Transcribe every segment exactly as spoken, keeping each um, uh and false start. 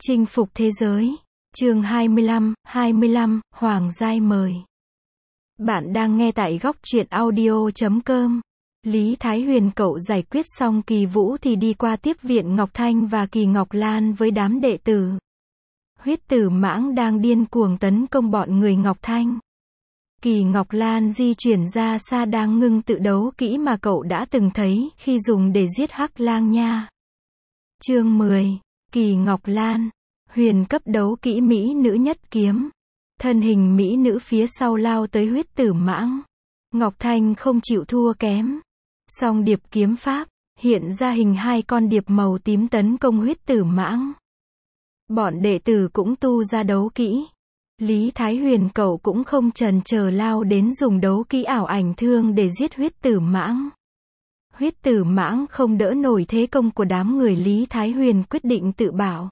Chinh phục thế giới. Chương hai mươi lăm, hai mươi lăm, Hoàng Giai mời. Bạn đang nghe tại góc truyện audio chấm com. Lý Thái Huyền cậu giải quyết xong Kỳ Vũ thì đi qua tiếp viện Ngọc Thanh và Kỳ Ngọc Lan với đám đệ tử. Huyết Tử Mãng đang điên cuồng tấn công bọn người Ngọc Thanh. Kỳ Ngọc Lan di chuyển ra xa đang ngưng tự đấu kỹ mà cậu đã từng thấy khi dùng để giết Hắc Lang Nha. Chương mười. Kỳ Ngọc Lan. Huyền cấp đấu kỹ mỹ nữ nhất kiếm. Thân hình mỹ nữ phía sau lao tới Huyết Tử Mãng. Ngọc Thanh không chịu thua kém. Song điệp kiếm pháp, hiện ra hình hai con điệp màu tím tấn công Huyết Tử Mãng. Bọn đệ tử cũng tu ra đấu kỹ. Lý Thái Huyền cậu cũng không chần chờ lao đến dùng đấu kỹ ảo ảnh thương để giết Huyết Tử Mãng. Huyết Tử Mãng không đỡ nổi thế công của đám người Lý Thái Huyền quyết định tự bảo.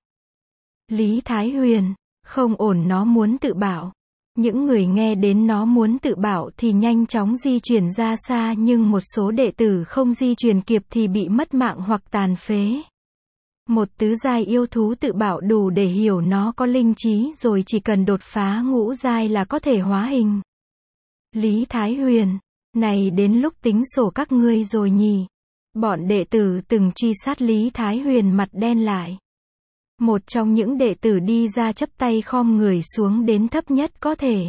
Lý Thái Huyền, không ổn, nó muốn tự bảo. Những người nghe đến nó muốn tự bảo thì nhanh chóng di chuyển ra xa, nhưng một số đệ tử không di chuyển kịp thì bị mất mạng hoặc tàn phế. Một tứ giai yêu thú tự bảo đủ để hiểu nó có linh trí rồi, chỉ cần đột phá ngũ giai là có thể hóa hình. Lý Thái Huyền, này đến lúc tính sổ các ngươi rồi nhỉ. Bọn đệ tử từng truy sát Lý Thái Huyền mặt đen lại. Một trong những đệ tử đi ra chắp tay khom người xuống đến thấp nhất có thể.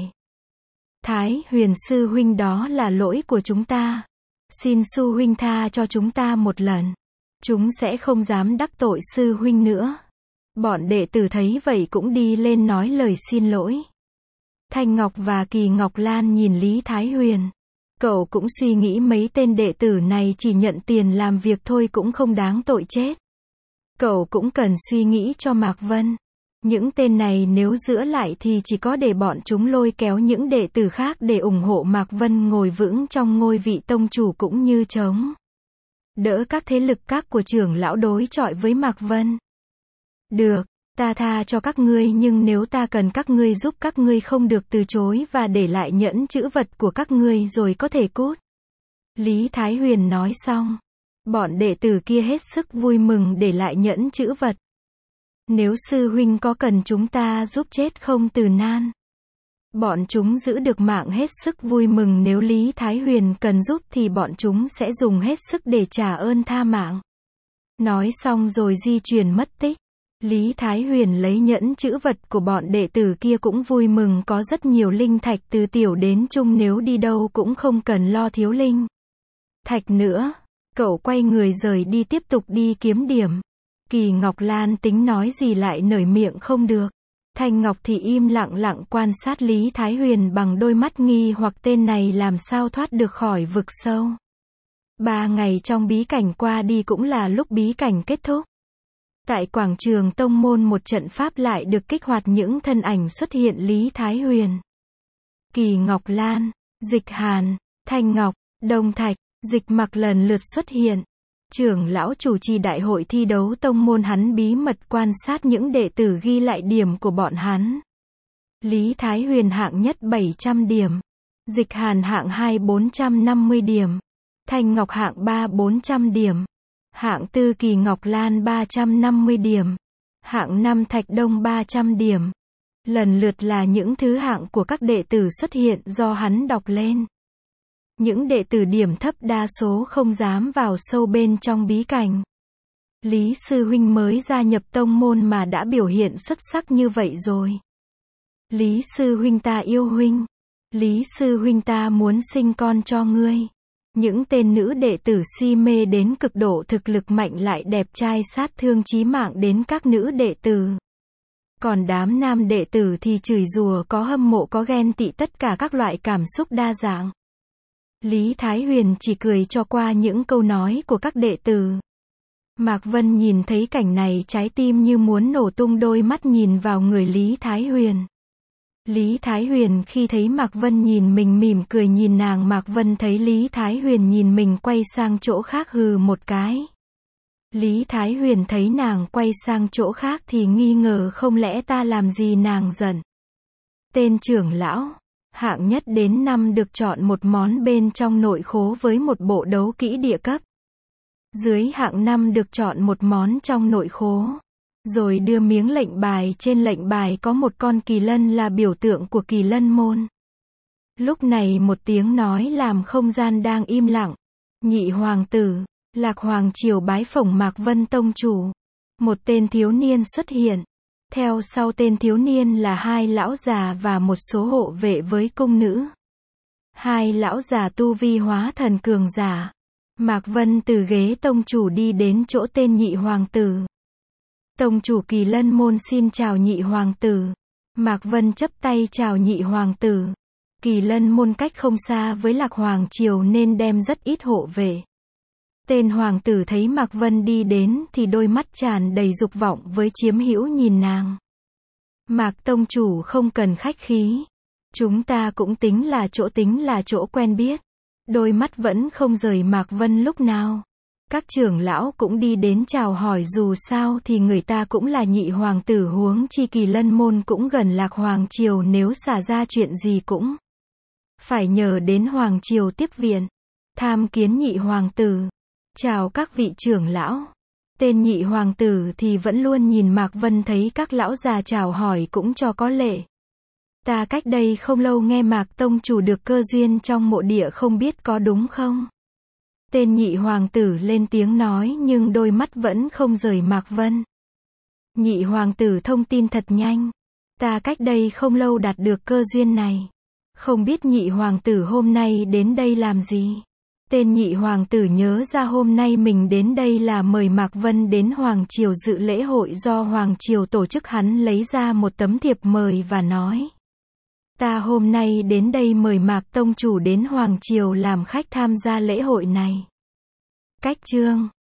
Thái Huyền sư huynh, đó là lỗi của chúng ta. Xin sư huynh tha cho chúng ta một lần. Chúng sẽ không dám đắc tội sư huynh nữa. Bọn đệ tử thấy vậy cũng đi lên nói lời xin lỗi. Thanh Ngọc và Kỳ Ngọc Lan nhìn Lý Thái Huyền. Cậu cũng suy nghĩ mấy tên đệ tử này chỉ nhận tiền làm việc thôi cũng không đáng tội chết. Cậu cũng cần suy nghĩ cho Mạc Vân. Những tên này nếu giữ lại thì chỉ có để bọn chúng lôi kéo những đệ tử khác để ủng hộ Mạc Vân ngồi vững trong ngôi vị tông chủ, cũng như chống đỡ các thế lực các của trưởng lão đối chọi với Mạc Vân. Được, ta tha cho các ngươi, nhưng nếu ta cần các ngươi giúp, các ngươi không được từ chối và để lại nhẫn chữ vật của các ngươi rồi có thể cút. Lý Thái Huyền nói xong. Bọn đệ tử kia hết sức vui mừng để lại nhẫn chữ vật. Nếu sư huynh có cần chúng ta giúp chết không từ nan. Bọn chúng giữ được mạng hết sức vui mừng, nếu Lý Thái Huyền cần giúp thì bọn chúng sẽ dùng hết sức để trả ơn tha mạng. Nói xong rồi di chuyển mất tích. Lý Thái Huyền lấy nhẫn chữ vật của bọn đệ tử kia cũng vui mừng, có rất nhiều linh thạch từ tiểu đến trung, nếu đi đâu cũng không cần lo thiếu linh thạch nữa. Cậu quay người rời đi, tiếp tục đi kiếm điểm. Kỳ Ngọc Lan tính nói gì lại nởi miệng không được. Thanh Ngọc thì im lặng lặng quan sát Lý Thái Huyền bằng đôi mắt nghi hoặc, tên này làm sao thoát được khỏi vực sâu. Ba ngày trong bí cảnh qua đi cũng là lúc bí cảnh kết thúc. Tại quảng trường tông môn, một trận pháp lại được kích hoạt, những thân ảnh xuất hiện: Lý Thái Huyền, Kỳ Ngọc Lan, Dịch Hàn, Thanh Ngọc, Đông Thạch, Dịch Mặc lần lượt xuất hiện. Trưởng lão chủ trì đại hội thi đấu tông môn, hắn bí mật quan sát những đệ tử, ghi lại điểm của bọn hắn. Lý Thái Huyền hạng nhất bảy trăm điểm. Dịch Hàn hạng hai bốn trăm năm mươi điểm. Thanh Ngọc hạng ba bốn trăm điểm. Hạng tư Kỳ Ngọc Lan ba trăm năm mươi điểm. Hạng năm Thạch Đông ba trăm điểm. Lần lượt là những thứ hạng của các đệ tử xuất hiện do hắn đọc lên. Những đệ tử điểm thấp đa số không dám vào sâu bên trong bí cảnh. Lý sư huynh mới gia nhập tông môn mà đã biểu hiện xuất sắc như vậy rồi. Lý sư huynh, ta yêu huynh. Lý sư huynh, ta muốn sinh con cho ngươi. Những tên nữ đệ tử si mê đến cực độ, thực lực mạnh lại đẹp trai, sát thương chí mạng đến các nữ đệ tử. Còn đám nam đệ tử thì chửi rủa, có hâm mộ, có ghen tị, tất cả các loại cảm xúc đa dạng. Lý Thái Huyền chỉ cười cho qua những câu nói của các đệ tử. Mạc Vân nhìn thấy cảnh này, trái tim như muốn nổ tung, đôi mắt nhìn vào người Lý Thái Huyền. Lý Thái Huyền khi thấy Mạc Vân nhìn mình mỉm cười nhìn nàng, Mạc Vân thấy Lý Thái Huyền nhìn mình quay sang chỗ khác hừ một cái. Lý Thái Huyền thấy nàng quay sang chỗ khác thì nghi ngờ, không lẽ ta làm gì nàng giận. Tên trưởng lão hạng nhất đến năm được chọn một món bên trong nội khố với một bộ đấu kỹ địa cấp. Dưới hạng năm được chọn một món trong nội khố. rồi đưa miếng lệnh bài, trên lệnh bài có một con kỳ lân là biểu tượng của Kỳ Lân môn. Lúc này một tiếng nói làm không gian đang im lặng. Nhị hoàng tử, Lạc Hoàng triều bái phỏng Mạc Vân tông chủ. Một tên thiếu niên xuất hiện. Theo sau tên thiếu niên là hai lão già và một số hộ vệ với cung nữ. Hai lão già tu vi hóa thần cường giả. Mạc Vân từ ghế tông chủ đi đến chỗ tên nhị hoàng tử. Tông chủ Kỳ Lân môn xin chào nhị hoàng tử. Mạc Vân chấp tay chào nhị hoàng tử. Kỳ Lân môn cách không xa với Lạc Hoàng triều nên đem rất ít hộ vệ. Tên hoàng tử thấy Mạc Vân đi đến thì đôi mắt tràn đầy dục vọng với chiếm hữu nhìn nàng. Mạc tông chủ không cần khách khí. Chúng ta cũng tính là chỗ tính là chỗ quen biết. Đôi mắt vẫn không rời Mạc Vân lúc nào. Các trưởng lão cũng đi đến chào hỏi, dù sao thì người ta cũng là nhị hoàng tử, huống chi Kỳ Lân môn cũng gần Lạc Hoàng triều, nếu xả ra chuyện gì cũng phải nhờ đến Hoàng triều tiếp viện. Tham kiến nhị hoàng tử. Chào các vị trưởng lão. Tên nhị hoàng tử thì vẫn luôn nhìn Mạc Vân, thấy các lão già chào hỏi cũng cho có lệ. Ta cách đây không lâu nghe Mạc tông chủ được cơ duyên trong mộ địa, không biết có đúng không? Tên nhị hoàng tử lên tiếng nói nhưng đôi mắt vẫn không rời Mạc Vân. Nhị hoàng tử thông tin thật nhanh. Ta cách đây không lâu đạt được cơ duyên này. Không biết nhị hoàng tử hôm nay đến đây làm gì? Tên nhị hoàng tử nhớ ra hôm nay mình đến đây là mời Mạc Vân đến Hoàng triều dự lễ hội do Hoàng triều tổ chức, hắn lấy ra một tấm thiệp mời và nói. Ta hôm nay đến đây mời Mạc tông chủ đến Hoàng triều làm khách tham gia lễ hội này. Cách chương